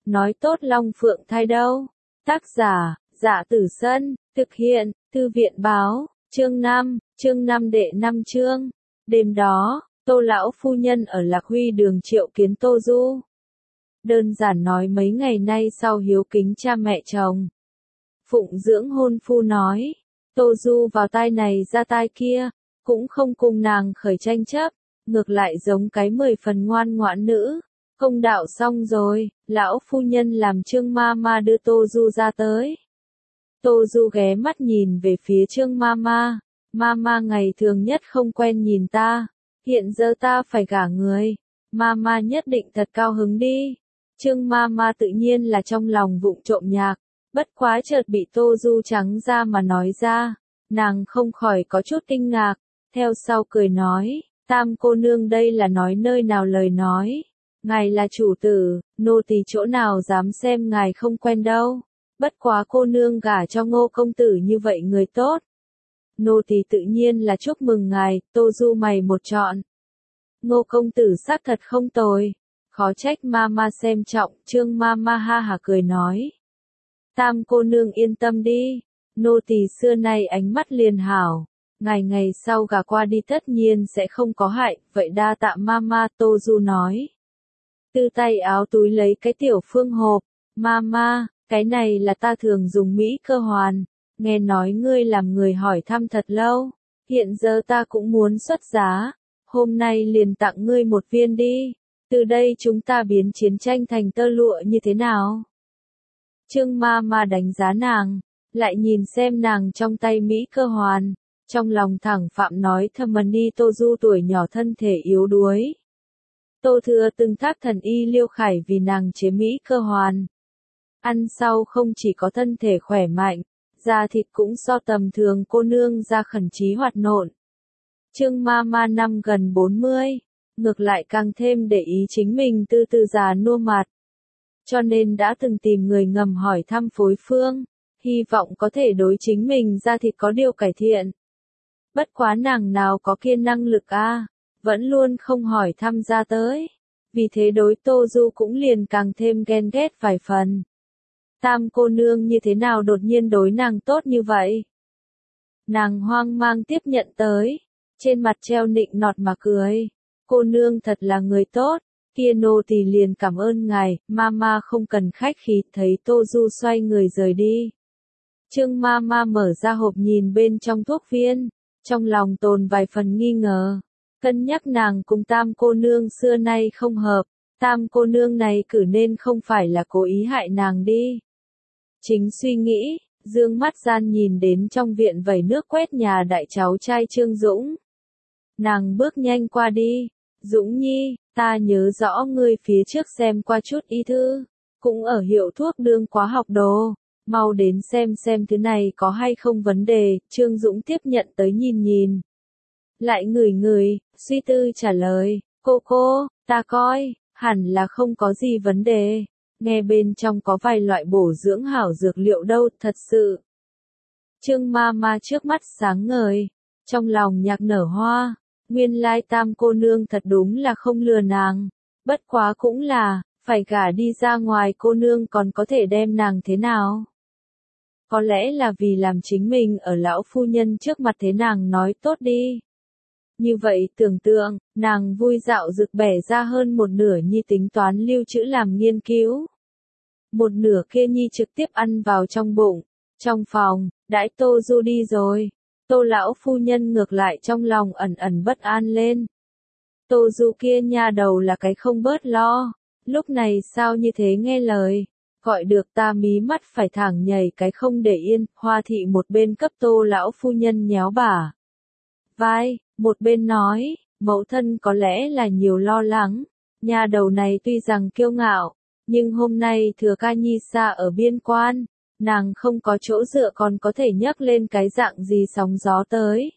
nói tốt Long Phượng thai đâu. Tác giả, Dạ Tử Sân, thực hiện, Thư viện báo, chương 5 đệ 5 chương. Đêm đó, Tô lão phu nhân ở Lạc Huy đường triệu kiến Tô Du. Đơn giản nói mấy ngày nay sau hiếu kính cha mẹ chồng. Phụng dưỡng hôn phu nói, Tô Du vào tai này ra tai kia, cũng không cùng nàng khởi tranh chấp, ngược lại giống cái 10 phần ngoan ngoãn nữ. Công đạo xong rồi, lão phu nhân làm Trương Mama đưa Tô Du ra tới. Tô Du ghé mắt nhìn về phía Trương Mama, Mama ngày thường nhất không quen nhìn ta, hiện giờ ta phải gả người, Mama nhất định thật cao hứng đi. Trương Mama tự nhiên là trong lòng vụng trộm nhạc, bất quá chợt bị Tô Du trắng ra mà nói ra, nàng không khỏi có chút kinh ngạc, theo sau cười nói, Tam cô nương đây là nói nơi nào lời nói. Ngài là chủ tử, nô tỳ chỗ nào dám xem ngài không quen đâu. Bất quá cô nương gả cho Ngô công tử như vậy người tốt. Nô tỳ tự nhiên là chúc mừng ngài, Tô Du mày một chọn. Ngô công tử xác thật không tồi. Khó trách Mama xem trọng, Trương Mama ha hả cười nói. Tam cô nương yên tâm đi, nô tỳ xưa nay ánh mắt liền hảo. Ngày sau gả qua đi tất nhiên sẽ không có hại, vậy đa tạ Mama, Tô Du nói. Từ tay áo túi lấy cái tiểu phương hộp, Mama, cái này là ta thường dùng Mỹ cơ hoàn, nghe nói ngươi làm người hỏi thăm thật lâu, hiện giờ ta cũng muốn xuất giá, hôm nay liền tặng ngươi một viên đi, từ đây chúng ta biến chiến tranh thành tơ lụa như thế nào? Trương Mama đánh giá nàng, lại nhìn xem nàng trong tay Mỹ cơ hoàn, trong lòng thẳng phạm nói thầm đi Tô Du tuổi nhỏ thân thể yếu đuối. Tô Thừa từng thác thần y Liêu Khải vì nàng chế Mỹ cơ hoàn. Ăn sau không chỉ có thân thể khỏe mạnh, da thịt cũng so tầm thường cô nương ra khẩn trí hoạt nộn. Trương Mama năm gần 40, ngược lại càng thêm để ý chính mình từ từ già nua mặt. Cho nên đã từng tìm người ngầm hỏi thăm phối phương, hy vọng có thể đối chính mình da thịt có điều cải thiện. Bất quá nàng nào có kia năng lực vẫn luôn không hỏi thăm ra tới. Vì thế đối Tô Du cũng liền càng thêm ghen ghét vài phần. Tam cô nương như thế nào đột nhiên đối nàng tốt như vậy? Nàng hoang mang tiếp nhận tới, trên mặt treo nịnh nọt mà cười. Cô nương thật là người tốt, kia nô tỳ liền cảm ơn ngài, Mama không cần khách khí, thấy Tô Du xoay người rời đi. Trương Mama mở ra hộp nhìn bên trong thuốc viên, trong lòng tồn vài phần nghi ngờ. Cân nhắc nàng cùng Tam cô nương xưa nay không hợp, Tam cô nương này cử nên không phải là cố ý hại nàng đi. Chính suy nghĩ, dương mắt gian nhìn đến trong viện vẩy nước quét nhà đại cháu trai Trương Dũng. Nàng bước nhanh qua đi, Dũng nhi, ta nhớ rõ ngươi phía trước xem qua chút y thư, cũng ở hiệu thuốc đương quá học đồ, mau đến xem thứ này có hay không vấn đề, Trương Dũng tiếp nhận tới nhìn. Lại ngửi, suy tư trả lời, cô, ta coi, hẳn là không có gì vấn đề, nghe bên trong có vài loại bổ dưỡng hảo dược liệu đâu, thật sự. Trương Mama trước mắt sáng ngời, trong lòng nhạc nở hoa, nguyên lai Tam cô nương thật đúng là không lừa nàng, bất quá cũng là, phải gả đi ra ngoài cô nương còn có thể đem nàng thế nào? Có lẽ là vì làm chính mình ở lão phu nhân trước mặt thế nàng nói tốt đi. Như vậy tưởng tượng, nàng vui dạo rực bẻ ra hơn một nửa nhi tính toán lưu trữ làm nghiên cứu. Một nửa kia nhi trực tiếp ăn vào trong bụng. Trong phòng, đãi Tô Du đi rồi. Tô lão phu nhân ngược lại trong lòng ẩn bất an lên. Tô Du kia nha đầu là cái không bớt lo. Lúc này sao như thế nghe lời. Gọi được ta mí mắt phải thẳng nhảy cái không để yên. Hoa thị một bên cấp Tô lão phu nhân nhéo bả vai, một bên nói, mẫu thân có lẽ là nhiều lo lắng, nhà đầu này tuy rằng kiêu ngạo, nhưng hôm nay thừa ca nhi xa ở biên quan, nàng không có chỗ dựa còn có thể nhấc lên cái dạng gì sóng gió tới.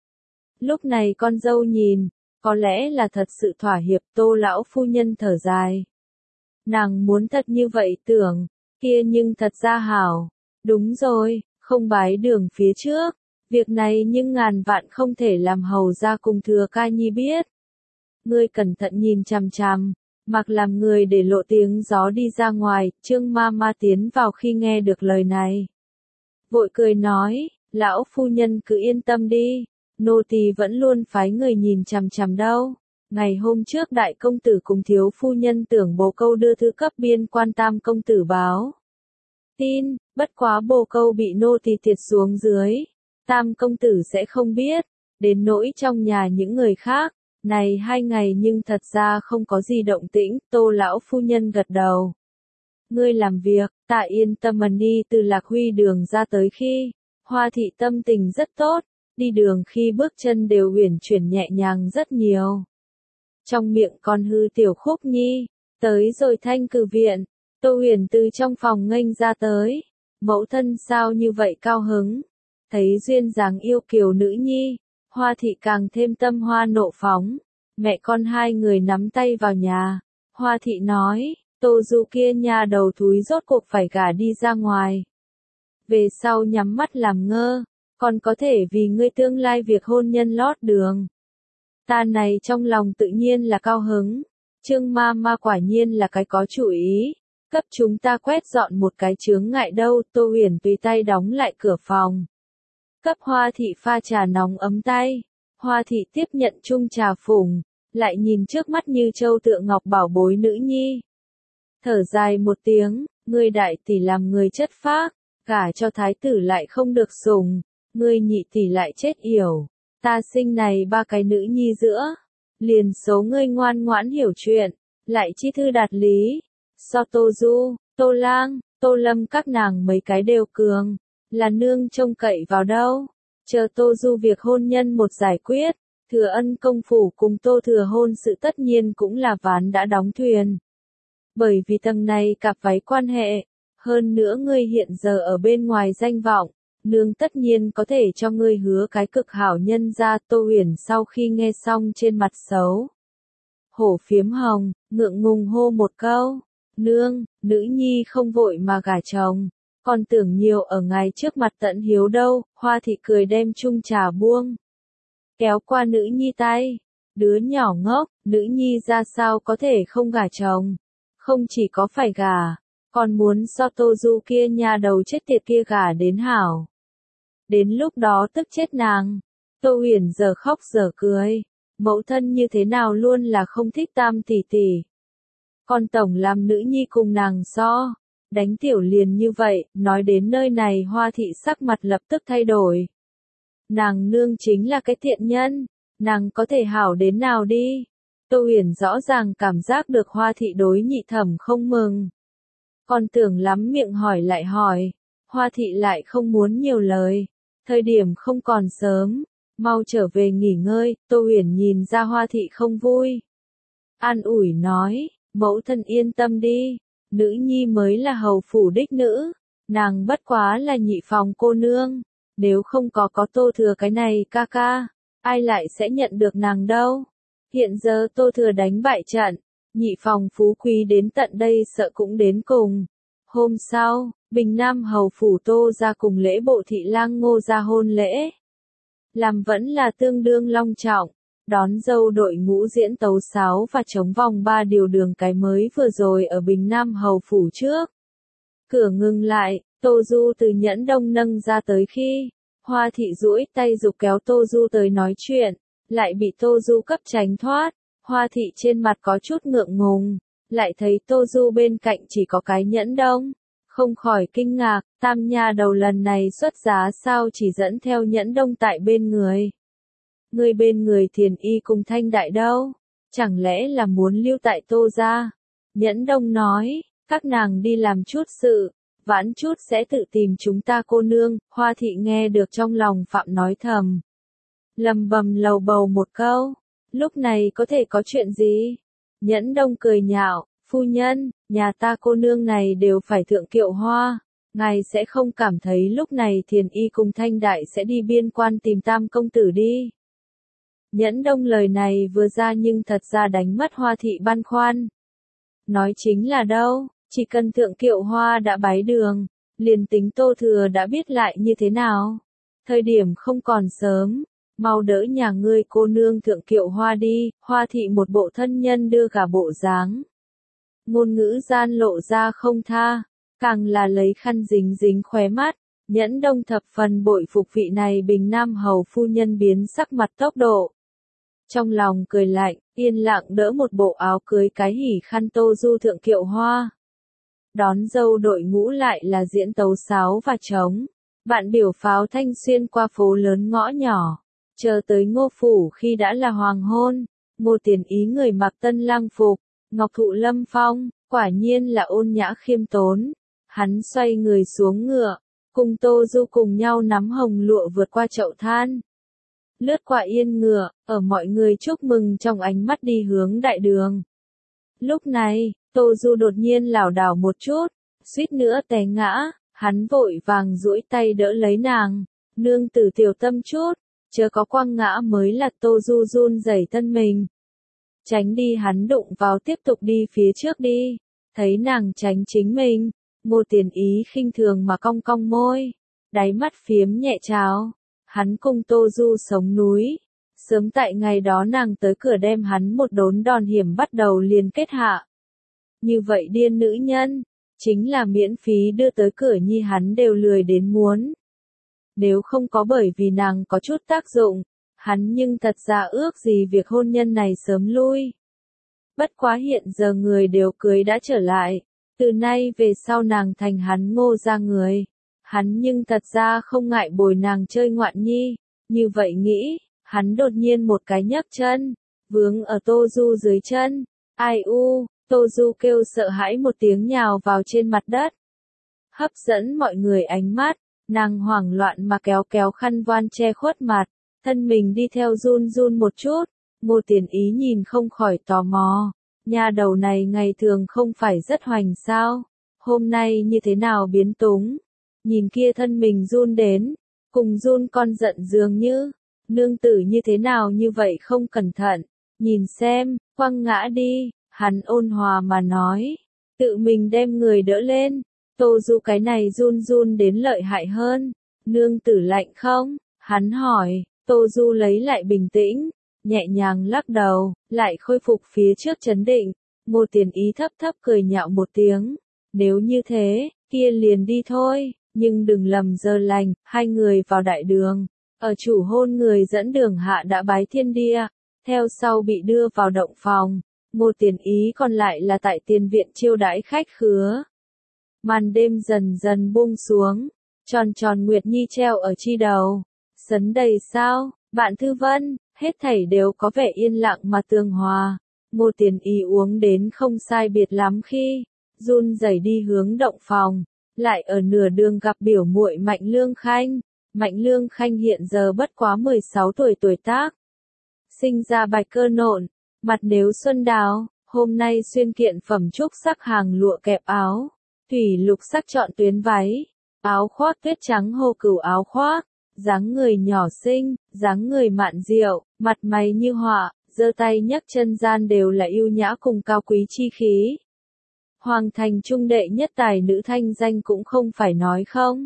Lúc này con dâu nhìn, có lẽ là thật sự thỏa hiệp, Tô lão phu nhân thở dài. Nàng muốn thật như vậy tưởng, kia nhưng thật ra hảo, đúng rồi, không bái đường phía trước. Việc này nhưng ngàn vạn không thể làm hầu ra cùng thừa ca nhi biết. Ngươi cẩn thận nhìn chằm chằm, Mặc làm người để lộ tiếng gió đi ra ngoài, Trương ma ma tiến vào khi nghe được lời này. Vội cười nói, lão phu nhân cứ yên tâm đi, nô tỳ vẫn luôn phái người nhìn chằm chằm đâu. Ngày hôm trước đại công tử cùng thiếu phu nhân tưởng bồ câu đưa thư cấp biên quan tam công tử báo tin, bất quá bồ câu bị nô tỳ tiệt xuống dưới. Tam công tử sẽ không biết, đến nỗi trong nhà những người khác. Này 2 ngày nhưng thật ra không có gì động tĩnh, Tô lão phu nhân gật đầu. Ngươi làm việc, ta yên tâm mà đi. Từ Lạc Huy đường ra tới khi, Hoa thị tâm tình rất tốt, đi đường khi bước chân đều uyển chuyển nhẹ nhàng rất nhiều. Trong miệng còn hư tiểu khúc nhi, tới rồi Thanh Cử viện, Tô Huyền từ trong phòng nghênh ra tới, mẫu thân sao như vậy cao hứng, thấy duyên dáng yêu kiều nữ nhi, Hoa thị càng thêm tâm hoa nộ phóng, mẹ con hai người nắm tay vào nhà, Hoa thị nói, Tô Du kia nhà đầu thúi rốt cuộc phải gả đi ra ngoài. Về sau nhắm mắt làm ngơ, còn có thể vì ngươi tương lai việc hôn nhân lót đường. Ta này trong lòng tự nhiên là cao hứng, Trương ma ma quả nhiên là cái có chủ ý, cấp chúng ta quét dọn một cái chướng ngại đâu. Tô Huyền tùy tay đóng lại cửa phòng, cấp Hoa thị pha trà nóng ấm tay. Hoa thị tiếp nhận chung trà phùng, lại nhìn trước mắt như châu tượng ngọc bảo bối nữ nhi. Thở dài một tiếng, ngươi đại tỷ làm người chất phác, gả cho thái tử lại không được sủng, ngươi nhị tỷ lại chết yểu. Ta sinh này 3 cái nữ nhi giữa, liền số ngươi ngoan ngoãn hiểu chuyện, lại chi thư đạt lý. So Tô Du, Tô Lang, Tô Lâm các nàng mấy cái đều cường, là nương trông cậy vào đâu. Chờ Tô Du việc hôn nhân một giải quyết, Thừa Ân công phủ cùng Tô Thừa hôn sự tất nhiên cũng là ván đã đóng thuyền. Bởi vì tầng này cặp váy quan hệ, hơn nữa ngươi hiện giờ ở bên ngoài danh vọng, nương tất nhiên có thể cho ngươi hứa cái cực hảo nhân ra. Tô Huyền sau khi nghe xong trên mặt xấu hổ phiếm hồng, ngượng ngùng hô một câu, nương, nữ nhi không vội mà gả chồng, còn tưởng nhiều ở ngày trước mặt tận hiếu đâu. Hoa thị cười đem chung trà buông, kéo qua nữ nhi tay, đứa nhỏ ngốc, nữ nhi ra sao có thể không gả chồng, không chỉ có phải gả, còn muốn so Tô Du kia nhà đầu chết tiệt kia gả đến hảo. Đến lúc đó tức chết nàng. Tô Huyền giờ khóc giờ cười, mẫu thân như thế nào luôn là không thích Tam tỷ tỷ. Con tổng làm nữ nhi cùng nàng so, đánh tiểu liền như vậy. Nói đến nơi này Hoa thị sắc mặt lập tức thay đổi. Nàng nương chính là cái thiện nhân, nàng có thể hảo đến nào đi. Tô Huyền rõ ràng cảm giác được Hoa thị đối nhị thẩm không mừng. Còn tưởng lắm miệng hỏi lại hỏi, Hoa thị lại không muốn nhiều lời. Thời điểm không còn sớm, mau trở về nghỉ ngơi. Tô Huyền nhìn ra Hoa thị không vui, an ủi nói, mẫu thân yên tâm đi, nữ nhi mới là hầu phủ đích nữ, nàng bất quá là nhị phòng cô nương, nếu không có Tô Thừa cái này ca ca, ai lại sẽ nhận được nàng đâu. Hiện giờ Tô Thừa đánh bại trận, nhị phòng phú quý đến tận đây sợ cũng đến cùng. Hôm sau, Bình Nam hầu phủ Tô ra cùng lễ bộ thị lang Ngô ra hôn lễ, làm vẫn là tương đương long trọng. Đón dâu đội ngũ diễn tấu sáo và chống vòng 3 điều đường cái mới vừa rồi ở Bình Nam hầu phủ trước. Cửa ngừng lại, Tô Du từ Nhẫn Đông nâng ra tới khi, Hoa thị duỗi tay giục kéo Tô Du tới nói chuyện, lại bị Tô Du cấp tránh thoát. Hoa thị trên mặt có chút ngượng ngùng, lại thấy Tô Du bên cạnh chỉ có cái Nhẫn Đông, không khỏi kinh ngạc, Tam nha đầu lần này xuất giá sao chỉ dẫn theo Nhẫn Đông tại bên người. Người bên người Thiền Y cùng Thanh Đại đâu? Chẳng lẽ là muốn lưu tại Tô gia? Nhẫn Đông nói, các nàng đi làm chút sự, vãn chút sẽ tự tìm chúng ta cô nương. Hoa thị nghe được trong lòng phạm nói thầm, lầm bầm lầu bầu một câu, lúc này có thể có chuyện gì? Nhẫn Đông cười nhạo, phu nhân, nhà ta cô nương này đều phải thượng kiệu hoa, ngài sẽ không cảm thấy lúc này Thiền Y cùng Thanh Đại sẽ đi biên quan tìm Tam công tử đi. Nhẫn Đông lời này vừa ra nhưng thật ra đánh mất Hoa thị băn khoăn. Nói chính là đâu, chỉ cần thượng kiệu hoa đã bái đường, liền tính Tô Thừa đã biết lại như thế nào. Thời điểm không còn sớm, mau đỡ nhà ngươi cô nương thượng kiệu hoa đi. Hoa thị một bộ thân nhân đưa gả bộ dáng, ngôn ngữ gian lộ ra không tha, càng là lấy khăn dính dính khóe mắt. Nhẫn Đông thập phần bội phục vị này Bình Nam hầu phu nhân biến sắc mặt tốc độ. Trong lòng cười lạnh, yên lặng đỡ một bộ áo cưới cái hỉ khăn Tô Du thượng kiệu hoa. Đón dâu đội ngũ lại là diễn tấu sáo và trống. Vạn biểu pháo thanh xuyên qua phố lớn ngõ nhỏ. Chờ tới Ngô phủ khi đã là hoàng hôn. Ngô Tiền Ý người mặc tân lang phục, ngọc thụ lâm phong, quả nhiên là ôn nhã khiêm tốn. Hắn xoay người xuống ngựa, cùng Tô Du cùng nhau nắm hồng lụa vượt qua chậu than. Lướt qua yên ngựa, ở mọi người chúc mừng trong ánh mắt đi hướng đại đường. Lúc này, Tô Du đột nhiên lảo đảo một chút, suýt nữa té ngã, hắn vội vàng duỗi tay đỡ lấy nàng. Nương tử tiểu tâm chút, chớ có quăng ngã mới là. Tô Du run rẩy thân mình. Tránh đi, hắn đụng vào, tiếp tục đi phía trước đi. Thấy nàng tránh chính mình, Ngô Tiền Ý khinh thường mà cong cong môi, đáy mắt phiếm nhẹ trào. Hắn cùng Tô Du sống núi. Sớm tại ngày đó nàng tới cửa đem hắn một đốn đòn hiểm bắt đầu liền kết hạ. Như vậy điên nữ nhân, chính là miễn phí đưa tới cửa nhi hắn đều lười đến muốn. Nếu không có bởi vì nàng có chút tác dụng, hắn nhưng thật ra ước gì việc hôn nhân này sớm lui. Bất quá hiện giờ người đều cưới đã trở lại, từ nay về sau nàng thành hắn Ngô gia người. Hắn nhưng thật ra không ngại bồi nàng chơi ngoạn nhi, như vậy nghĩ, hắn đột nhiên một cái nhấc chân, vướng ở Tô Du dưới chân. Ai u, Tô Du kêu sợ hãi một tiếng nhào vào trên mặt đất. Hấp dẫn mọi người ánh mắt, nàng hoảng loạn mà kéo kéo khăn voan che khuất mặt, thân mình đi theo run run một chút. Ngô Tiền Ý nhìn không khỏi tò mò, nha đầu này ngày thường không phải rất hoành sao, hôm nay như thế nào biến túng. Nhìn kia thân mình run đến, cùng run con giận dường như, nương tử như thế nào như vậy không cẩn thận, nhìn xem, quăng ngã đi, hắn ôn hòa mà nói, tự mình đem người đỡ lên. Tô Du cái này run run đến lợi hại hơn, nương tử lạnh không, hắn hỏi. Tô Du lấy lại bình tĩnh, nhẹ nhàng lắc đầu, lại khôi phục phía trước trấn định. Ngô Tiền Ý thấp thấp cười nhạo một tiếng, nếu như thế, kia liền đi thôi. Nhưng đừng lầm giờ lành. Hai người vào đại đường, ở chủ hôn người dẫn đường hạ đã bái thiên địa, theo sau bị đưa vào động phòng. Ngô Tiền Ý còn lại là tại tiền viện chiêu đãi khách khứa. Màn đêm dần dần buông xuống, tròn tròn nguyệt nhi treo ở chi đầu, sấn đầy sao, Vạn Thư Vân, hết thảy đều có vẻ yên lặng mà tường hòa. Ngô Tiền Ý uống đến không sai biệt lắm khi run rẩy đi hướng động phòng. Lại ở nửa đường gặp biểu muội Mạnh Lương Khanh. Mạnh Lương Khanh hiện giờ bất quá 16 tuổi tuổi tác. Sinh ra bạch cơ nộn, mặt nếu xuân đào, hôm nay xuyên kiện phẩm trúc sắc hàng lụa kẹp áo, thủy lục sắc trọn tuyến váy, áo khoác tuyết trắng hô cửu áo khoác, dáng người nhỏ xinh, dáng người mạn diệu, mặt mày như họa, giơ tay nhấc chân gian đều là yêu nhã cùng cao quý chi khí. Hoàng thành trung đệ nhất tài nữ thanh danh cũng không phải nói không.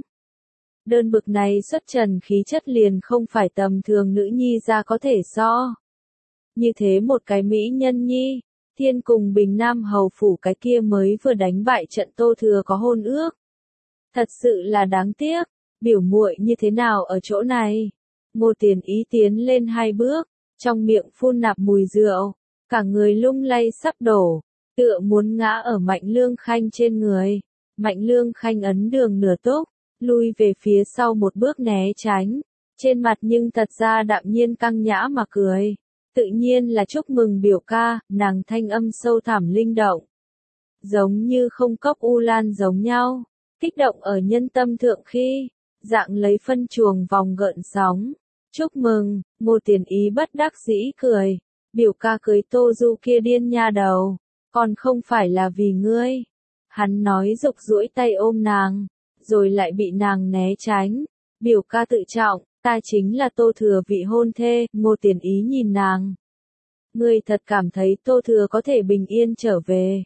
Đơn bực này xuất trần khí chất liền không phải tầm thường nữ nhi ra có thể so. Như thế một cái mỹ nhân nhi, thiên cùng Bình Nam hầu phủ cái kia mới vừa đánh bại trận Tô Thừa có hôn ước. Thật sự là đáng tiếc, biểu muội như thế nào ở chỗ này. Ngô Tiền Ý tiến lên 2 bước, trong miệng phun nạp mùi rượu, cả người lung lay sắp đổ. Tựa muốn ngã ở Mạnh Lương Khanh trên người. Mạnh Lương Khanh ấn đường nửa túc, lui về phía sau một bước né tránh. Trên mặt nhưng thật ra đạm nhiên căng nhã mà cười. Tự nhiên là chúc mừng biểu ca, nàng thanh âm sâu thẳm linh động. Giống như không cốc u lan giống nhau. Kích động ở nhân tâm thượng khi, dạng lấy phân chuồng vòng gợn sóng. Chúc mừng, Ngô Tiền Ý bất đắc dĩ cười. Biểu ca cưới Tô Du kia điên nha đầu. Còn không phải là vì ngươi. Hắn nói dục duỗi tay ôm nàng, rồi lại bị nàng né tránh. Biểu ca tự trọng, ta chính là Tô Thừa vị hôn thê. Ngô Tiền Ý nhìn nàng. Ngươi thật cảm thấy Tô Thừa có thể bình yên trở về.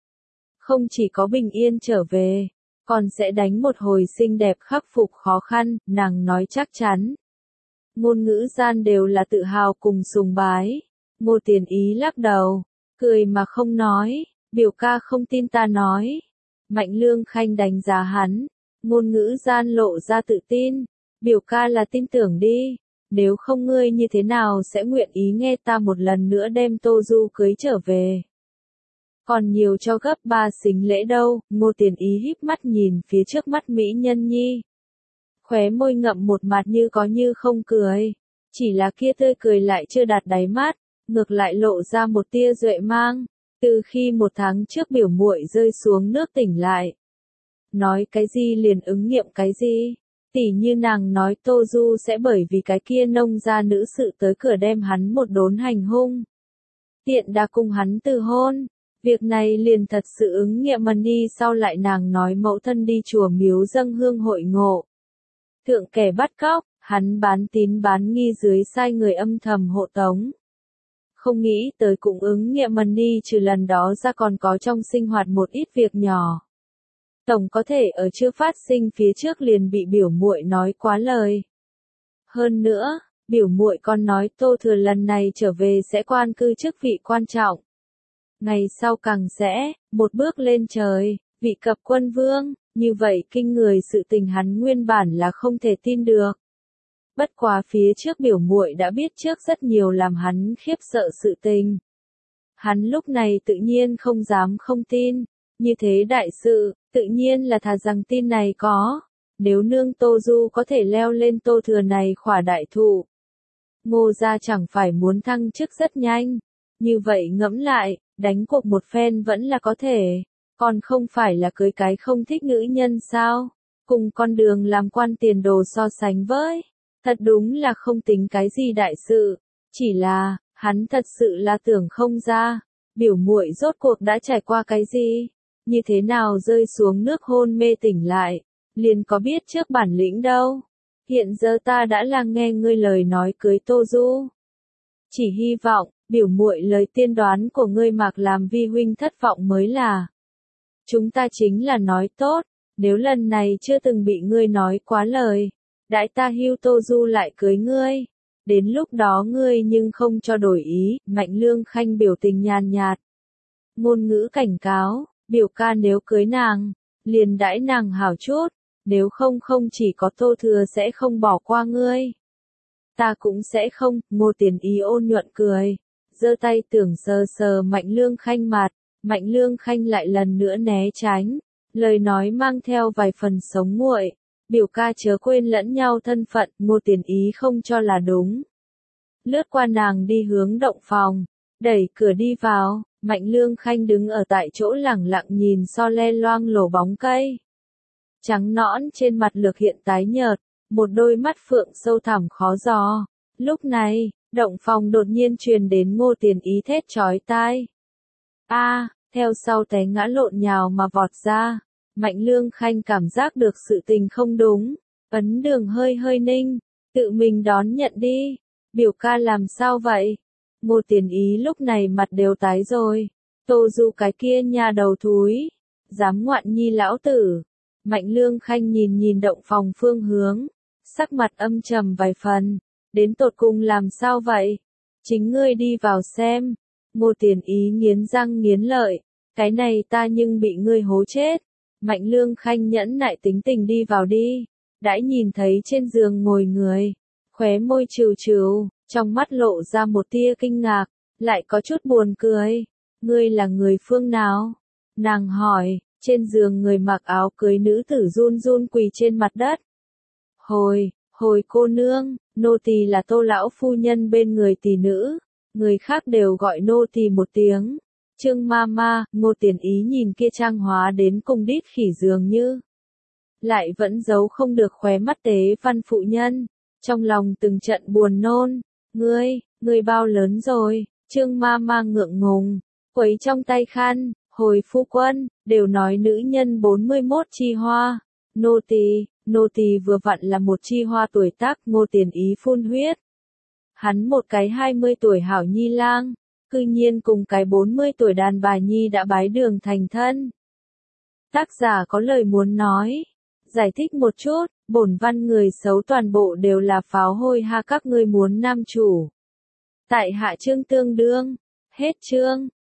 Không chỉ có bình yên trở về, còn sẽ đánh một hồi xinh đẹp khắc phục khó khăn, nàng nói chắc chắn. Ngôn ngữ gian đều là tự hào cùng sùng bái. Ngô Tiền Ý lắc đầu, cười mà không nói, Biểu ca không tin ta nói. Mạnh Lương Khanh đánh giá hắn, ngôn ngữ gian lộ ra tự tin. Biểu ca là tin tưởng đi, nếu không ngươi như thế nào sẽ nguyện ý nghe ta một lần nữa đem Tô Du cưới trở về. Còn nhiều cho gấp 3 xính lễ đâu, Ngô Tiền Ý híp mắt nhìn phía trước mắt mỹ nhân nhi. Khóe môi ngậm một mặt như có như không cười, chỉ là kia tươi cười lại chưa đạt đáy mắt, ngược lại lộ ra một tia duệ mang. Từ khi 1 tháng trước biểu muội rơi xuống nước tỉnh lại, nói cái gì liền ứng nghiệm cái gì. Tỉ như nàng nói Tô Du sẽ bởi vì cái kia nông gia nữ sự tới cửa đem hắn một đốn hành hung. Tiện đã cùng hắn từ hôn. Việc này liền thật sự ứng nghiệm mà đi, sau lại nàng nói mẫu thân đi chùa miếu dâng hương hội ngộ. Thượng kẻ bắt cóc, hắn bán tín bán nghi dưới sai người âm thầm hộ tống. Không nghĩ tới cũng ứng nghiệm mà đi, trừ lần đó ra còn có trong sinh hoạt một ít việc nhỏ. Tổng có thể ở chưa phát sinh phía trước liền bị biểu muội nói quá lời. Hơn nữa, biểu muội còn nói Tô Thừa lần này trở về sẽ quan cư chức vị quan trọng. Ngày sau càng sẽ, một bước lên trời, vị cập quân vương, như vậy kinh người sự tình hắn nguyên bản là không thể tin được. Bất quá phía trước biểu muội đã biết trước rất nhiều làm hắn khiếp sợ sự tình. Hắn lúc này tự nhiên không dám không tin, như thế đại sự, tự nhiên là thà rằng tin này có. Nếu nương Tô Du có thể leo lên Tô Thừa này khỏa đại thụ, Ngô gia chẳng phải muốn thăng chức rất nhanh. Như vậy ngẫm lại, đánh cuộc một phen vẫn là có thể, còn không phải là cưới cái không thích nữ nhân sao, cùng con đường làm quan tiền đồ so sánh với, thật đúng là không tính cái gì đại sự, chỉ là, hắn thật sự là tưởng không ra, biểu muội rốt cuộc đã trải qua cái gì, như thế nào rơi xuống nước hôn mê tỉnh lại, liền có biết trước bản lĩnh đâu, hiện giờ ta đã là nghe ngươi lời nói cưới Tô Du. Chỉ hy vọng, biểu muội lời tiên đoán của ngươi mặc làm vi huynh thất vọng mới là. Chúng ta chính là nói tốt, nếu lần này chưa từng bị ngươi nói quá lời, đãi ta hưu Tô Du lại cưới ngươi. Đến lúc đó ngươi nhưng không cho đổi ý, Mạnh Lương Khanh biểu tình nhàn nhạt. Ngôn ngữ cảnh cáo, biểu ca nếu cưới nàng, liền đãi nàng hảo chút, nếu không không chỉ có Tô Thừa sẽ không bỏ qua ngươi. Ta cũng sẽ không, Ngô Tiền Ý ôn nhuận cười, giơ tay tưởng sờ sờ Mạnh Lương Khanh mặt, Mạnh Lương Khanh lại lần nữa né tránh, lời nói mang theo vài phần sống nguội, biểu ca chớ quên lẫn nhau thân phận, Ngô Tiền Ý không cho là đúng. Lướt qua nàng đi hướng động phòng, đẩy cửa đi vào, Mạnh Lương Khanh đứng ở tại chỗ lẳng lặng nhìn so le loang lổ bóng cây. Trắng nõn trên mặt lược hiện tái nhợt, một đôi mắt phượng sâu thẳm khó dò. Lúc này, động phòng đột nhiên truyền đến Ngô Tiền Ý thét chói tai. A, theo sau té ngã lộn nhào mà vọt ra. Mạnh Lương Khanh cảm giác được sự tình không đúng, ấn đường hơi hơi ninh, tự mình đón nhận đi. Biểu ca làm sao vậy? Ngô Tiền Ý lúc này mặt đều tái rồi. Tô Du cái kia nhà đầu thúi, dám ngoạn nhi lão tử. Mạnh Lương Khanh nhìn nhìn động phòng phương hướng, sắc mặt âm trầm vài phần, đến tột cùng làm sao vậy? Chính ngươi đi vào xem. Ngô Tiền Ý nghiến răng nghiến lợi, cái này ta nhưng bị ngươi hố chết. Mạnh Lương Khanh nhẫn nại tính tình đi vào đi, đãi nhìn thấy trên giường ngồi người, khóe môi trừ trừ, trong mắt lộ ra một tia kinh ngạc, lại có chút buồn cười. Ngươi là người phương nào? Nàng hỏi. Trên giường người mặc áo cưới nữ tử run run quỳ trên mặt đất. Hồi cô nương, nô tỳ là Tô lão phu nhân bên người tỷ nữ, người khác đều gọi nô tỳ một tiếng. Trương ma, Ngô Tiền Ý nhìn kia trang hóa đến cùng đít khỉ dường như. Lại vẫn giấu không được khóe mắt tế văn phụ nhân, trong lòng từng trận buồn nôn. Ngươi bao lớn rồi? Trương ma ngượng ngùng, quấy trong tay khăn. Hồi phu quân, đều nói nữ nhân 41 chi hoa. Nô tỳ vừa vặn là một chi hoa tuổi tác. Ngô Tiền Ý phun huyết. Hắn một cái 20 tuổi hảo nhi lang, cư nhiên cùng cái 40 tuổi đàn bà nhi đã bái đường thành thân. Tác giả có lời muốn nói. Giải thích một chút, bổn văn người xấu toàn bộ đều là pháo hôi ha, các ngươi muốn nam chủ. Tại hạ chương tương đương. Hết chương.